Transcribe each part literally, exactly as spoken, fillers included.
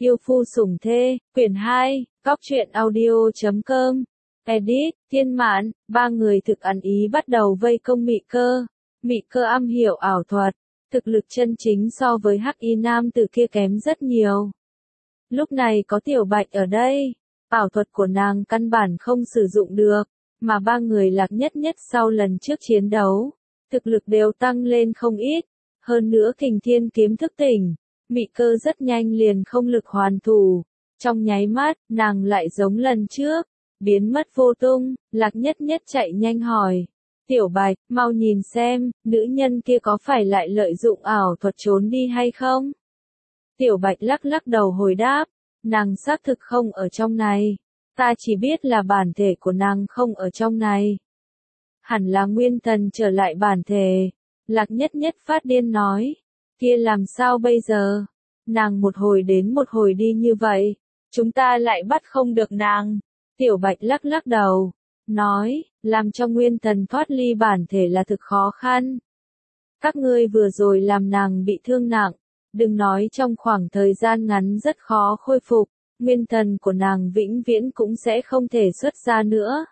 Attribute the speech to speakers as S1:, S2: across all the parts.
S1: Yêu phu sủng thê, quyển hai, góc truyện audio chấm com. Edit, Thiên Mạn, ba người thực ăn ý bắt đầu vây công Mị Cơ. Mị Cơ am hiểu ảo thuật, thực lực chân chính so với Hắc Y nam tử kia kém rất nhiều. Lúc này có Tiểu Bạch ở đây, ảo thuật của nàng căn bản không sử dụng được, mà ba người Lạc Nhất Nhất sau lần trước chiến đấu, thực lực đều tăng lên không ít, hơn nữa Kình Thiên kiếm thức tỉnh. Mị Cơ rất nhanh liền không lực hoàn thủ, trong nháy mắt, nàng lại giống lần trước, biến mất vô tung. Lạc Nhất Nhất chạy nhanh hỏi, Tiểu Bạch, mau nhìn xem, nữ nhân kia có phải lại lợi dụng ảo thuật trốn đi hay không? Tiểu Bạch lắc lắc đầu hồi đáp, nàng xác thực không ở trong này, ta chỉ biết là bản thể của nàng không ở trong này. Hẳn là Nguyên Thần trở lại bản thể. Lạc Nhất Nhất phát điên nói, kia làm sao bây giờ? Nàng một hồi đến một hồi đi như vậy, chúng ta lại bắt không được nàng. Tiểu Bạch lắc lắc đầu, nói, làm cho Nguyên Thần thoát ly bản thể là thực khó khăn. Các ngươi vừa rồi làm nàng bị thương nặng, đừng nói trong khoảng thời gian ngắn rất khó khôi phục, Nguyên Thần của nàng vĩnh viễn cũng sẽ không thể xuất ra nữa.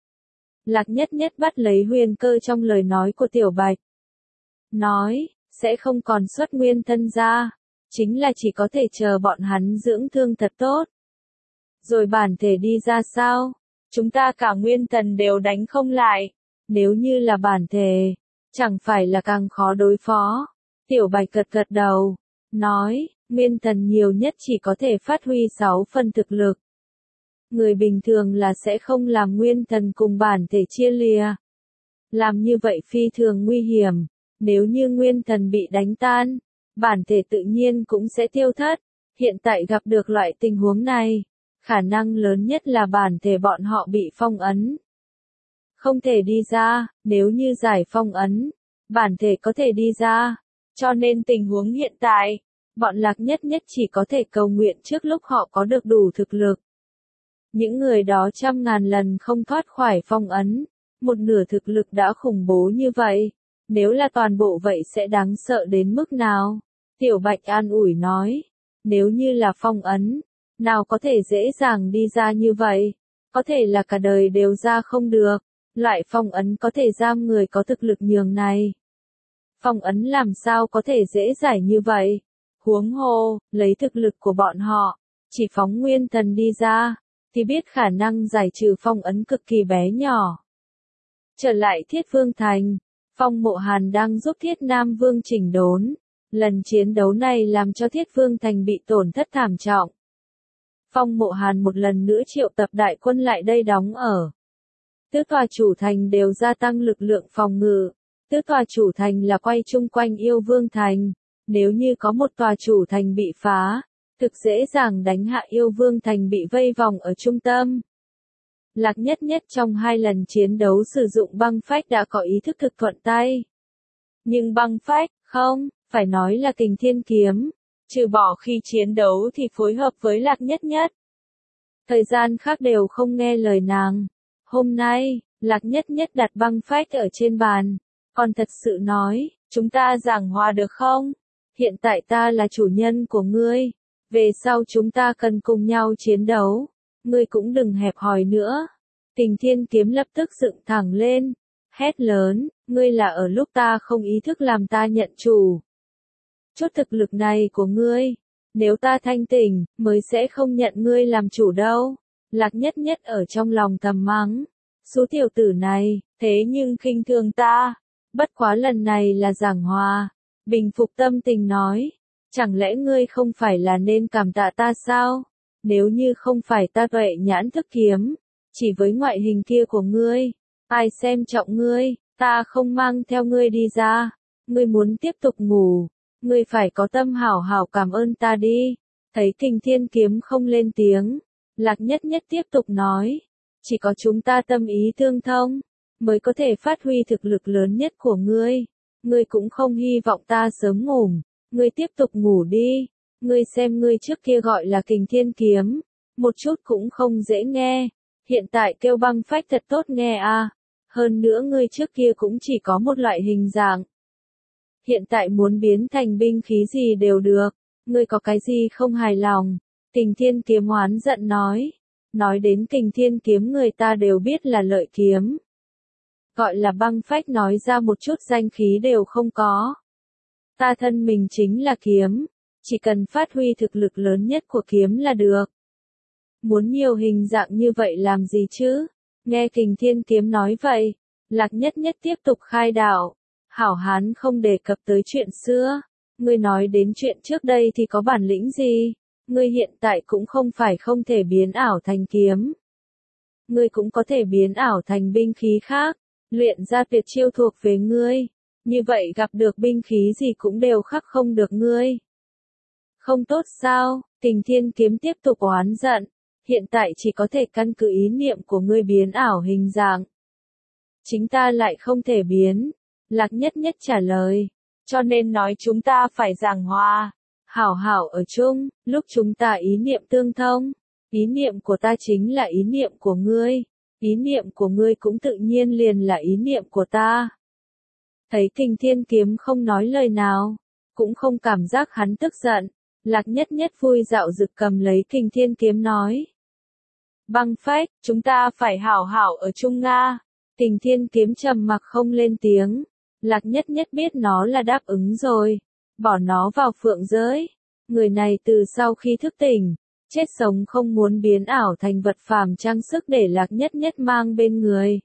S1: Lạc Nhất Nhất bắt lấy huyền cơ trong lời nói của Tiểu Bạch. Nói, sẽ không còn xuất nguyên thân ra, chính là chỉ có thể chờ bọn hắn dưỡng thương thật tốt. Rồi bản thể đi ra sao? Chúng ta cả Nguyên Thần đều đánh không lại. Nếu như là bản thể, chẳng phải là càng khó đối phó. Tiểu Bạch gật gật đầu, nói, Nguyên Thần nhiều nhất chỉ có thể phát huy sáu phần thực lực. Người bình thường là sẽ không làm Nguyên Thần cùng bản thể chia lìa. Làm như vậy phi thường nguy hiểm. Nếu như Nguyên Thần bị đánh tan, bản thể tự nhiên cũng sẽ tiêu thất. Hiện tại gặp được loại tình huống này, khả năng lớn nhất là bản thể bọn họ bị phong ấn. Không thể đi ra, nếu như giải phong ấn, bản thể có thể đi ra. Cho nên tình huống hiện tại, bọn Lạc Nhất Nhất chỉ có thể cầu nguyện trước lúc họ có được đủ thực lực. Những người đó trăm ngàn lần không thoát khỏi phong ấn, một nửa thực lực đã khủng bố như vậy. Nếu là toàn bộ vậy sẽ đáng sợ đến mức nào? Tiểu Bạch an ủi nói, nếu như là phong ấn, nào có thể dễ dàng đi ra như vậy, có thể là cả đời đều ra không được, loại phong ấn có thể giam người có thực lực nhường này. Phong ấn làm sao có thể dễ giải như vậy? Huống hồ, lấy thực lực của bọn họ, chỉ phóng Nguyên Thần đi ra, thì biết khả năng giải trừ phong ấn cực kỳ bé nhỏ. Trở lại Thiết Vương Thành. Phong Mộ Hàn đang giúp Thiết Nam Vương chỉnh đốn. Lần chiến đấu này làm cho Thiết Vương Thành bị tổn thất thảm trọng. Phong Mộ Hàn một lần nữa triệu tập đại quân lại đây đóng ở. Tứ tòa chủ thành đều gia tăng lực lượng phòng ngự. Tứ tòa chủ thành là quay chung quanh Yêu Vương Thành. Nếu như có một tòa chủ thành bị phá, thực dễ dàng đánh hạ Yêu Vương Thành bị vây vòng ở trung tâm. Lạc Nhất Nhất trong hai lần chiến đấu sử dụng băng phách đã có ý thức thực thuận tay. Nhưng băng phách, không, phải nói là Kình Thiên kiếm, trừ bỏ khi chiến đấu thì phối hợp với Lạc Nhất Nhất. Thời gian khác đều không nghe lời nàng. Hôm nay, Lạc Nhất Nhất đặt băng phách ở trên bàn, còn thật sự nói, chúng ta giảng hòa được không? Hiện tại ta là chủ nhân của ngươi, về sau chúng ta cần cùng nhau chiến đấu. Ngươi cũng đừng hẹp hòi nữa. Kình Thiên kiếm lập tức dựng thẳng lên, hét lớn, ngươi là ở lúc ta không ý thức làm ta nhận chủ. Chút thực lực này của ngươi, nếu ta thanh tỉnh, mới sẽ không nhận ngươi làm chủ đâu. Lạc Nhất Nhất ở trong lòng thầm mắng, số tiểu tử này, thế nhưng khinh thường ta. Bất quá lần này là giảng hòa, bình phục tâm tình nói, chẳng lẽ ngươi không phải là nên cảm tạ ta sao? Nếu như không phải ta tuệ nhãn thức kiếm, chỉ với ngoại hình kia của ngươi, ai xem trọng ngươi, ta không mang theo ngươi đi ra. Ngươi muốn tiếp tục ngủ, ngươi phải có tâm hảo hảo cảm ơn ta đi. Thấy Kình Thiên kiếm không lên tiếng, Lạc Nhất Nhất tiếp tục nói, chỉ có chúng ta tâm ý tương thông, mới có thể phát huy thực lực lớn nhất của ngươi. Ngươi cũng không hy vọng ta sớm ngủ, ngươi tiếp tục ngủ đi. Ngươi xem ngươi trước kia gọi là Kình Thiên kiếm, một chút cũng không dễ nghe, hiện tại kêu băng phách thật tốt nghe à, hơn nữa ngươi trước kia cũng chỉ có một loại hình dạng. Hiện tại muốn biến thành binh khí gì đều được, ngươi có cái gì không hài lòng? Kình Thiên Kiếm oán giận nói. Nói đến Kình Thiên Kiếm người ta đều biết là lợi kiếm. Gọi là băng phách nói ra một chút danh khí đều không có. Ta thân mình chính là kiếm. Chỉ cần phát huy thực lực lớn nhất của kiếm là được. Muốn nhiều hình dạng như vậy làm gì chứ? Nghe Kình Thiên Kiếm nói vậy, Lạc Nhất Nhất tiếp tục khai đạo. Hảo hán không đề cập tới chuyện xưa. Ngươi nói đến chuyện trước đây thì có bản lĩnh gì? Ngươi hiện tại cũng không phải không thể biến ảo thành kiếm. Ngươi cũng có thể biến ảo thành binh khí khác. Luyện ra tuyệt chiêu thuộc về ngươi. Như vậy gặp được binh khí gì cũng đều khắc không được ngươi. Không tốt sao? Kình Thiên Kiếm tiếp tục oán giận. Hiện tại chỉ có thể căn cứ ý niệm của ngươi biến ảo hình dạng. Chính ta lại không thể biến. Lạc Nhất Nhất trả lời. Cho nên nói chúng ta phải giảng hòa. Hảo hảo ở chung, lúc chúng ta ý niệm tương thông. Ý niệm của ta chính là ý niệm của ngươi. Ý niệm của ngươi cũng tự nhiên liền là ý niệm của ta. Thấy Kình Thiên Kiếm không nói lời nào. Cũng không cảm giác hắn tức giận. Lạc Nhất Nhất vui dạo dực cầm lấy Kình Thiên Kiếm nói. Băng phách, chúng ta phải hảo hảo ở chung Nga. Kình Thiên Kiếm trầm mặc không lên tiếng. Lạc Nhất Nhất biết nó là đáp ứng rồi. Bỏ nó vào phượng giới. Người này từ sau khi thức tỉnh, chết sống không muốn biến ảo thành vật phàm trang sức để Lạc Nhất Nhất mang bên người.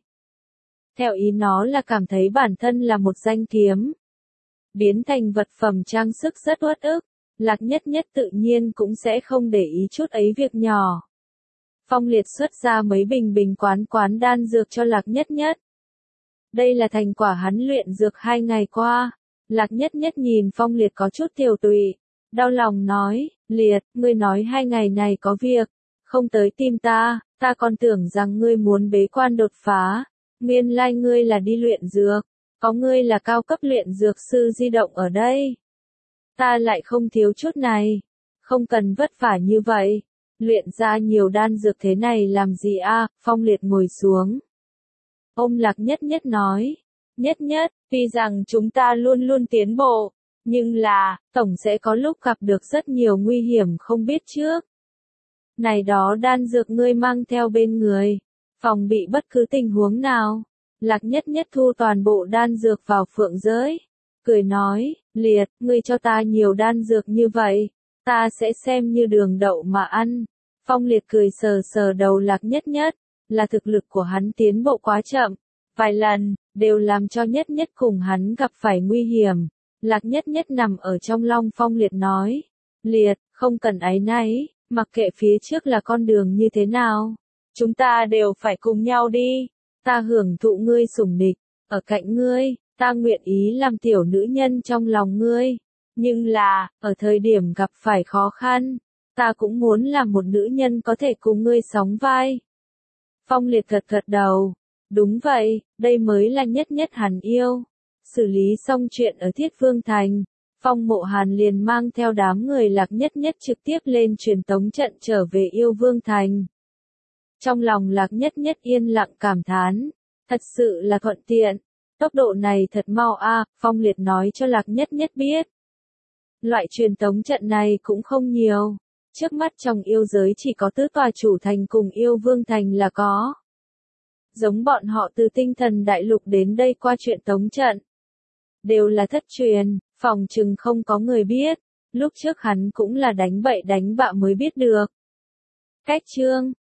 S1: Theo ý nó là cảm thấy bản thân là một danh kiếm. Biến thành vật phẩm trang sức rất uất ức. Lạc Nhất Nhất tự nhiên cũng sẽ không để ý chút ấy việc nhỏ. Phong Liệt xuất ra mấy bình bình quán quán đan dược cho Lạc Nhất Nhất. Đây là thành quả hắn luyện dược hai ngày qua. Lạc Nhất Nhất nhìn Phong Liệt có chút tiều tụy. Đau lòng nói, Liệt, ngươi nói hai ngày này có việc. Không tới tìm ta, ta còn tưởng rằng ngươi muốn bế quan đột phá. Nguyên lai ngươi là đi luyện dược. Có ngươi là cao cấp luyện dược sư di động ở đây. Ta lại không thiếu chút này. Không cần vất vả như vậy. Luyện ra nhiều đan dược thế này làm gì a? Phong Liệt ngồi xuống. Ôm Lạc Nhất Nhất nói. Nhất Nhất, tuy rằng chúng ta luôn luôn tiến bộ. Nhưng là, tổng sẽ có lúc gặp được rất nhiều nguy hiểm không biết trước. Này đó đan dược ngươi mang theo bên người. Phòng bị bất cứ tình huống nào. Lạc Nhất Nhất thu toàn bộ đan dược vào phượng giới. Cười nói, Liệt, ngươi cho ta nhiều đan dược như vậy. Ta sẽ xem như đường đậu mà ăn. Phong Liệt cười sờ sờ đầu Lạc Nhất Nhất. Là thực lực của hắn tiến bộ quá chậm. Vài lần, đều làm cho Nhất Nhất cùng hắn gặp phải nguy hiểm. Lạc Nhất Nhất nằm ở trong lòng Phong Liệt nói. Liệt, không cần áy náy, mặc kệ phía trước là con đường như thế nào. Chúng ta đều phải cùng nhau đi. Ta hưởng thụ ngươi sủng nịch, ở cạnh ngươi, ta nguyện ý làm tiểu nữ nhân trong lòng ngươi. Nhưng là, ở thời điểm gặp phải khó khăn, ta cũng muốn là một nữ nhân có thể cùng ngươi sóng vai. Phong Liệt gật gật đầu. Đúng vậy, đây mới là Nhất Nhất hắn yêu. Xử lý xong chuyện ở Thiết Vương Thành, Phong Mộ Hàn liền mang theo đám người Lạc Nhất Nhất trực tiếp lên truyền tống trận trở về Yêu Vương Thành. Trong lòng Lạc Nhất Nhất yên lặng cảm thán, thật sự là thuận tiện, tốc độ này thật mau a. Phong Liệt nói cho Lạc Nhất Nhất biết. Loại truyền tống trận này cũng không nhiều, trước mắt trong yêu giới chỉ có tứ tòa chủ thành cùng Yêu Vương Thành là có. Giống bọn họ từ tinh thần đại lục đến đây qua truyền tống trận. Đều là thất truyền, phòng chừng không có người biết, lúc trước hắn cũng là đánh bậy đánh bạ mới biết được. Cách chương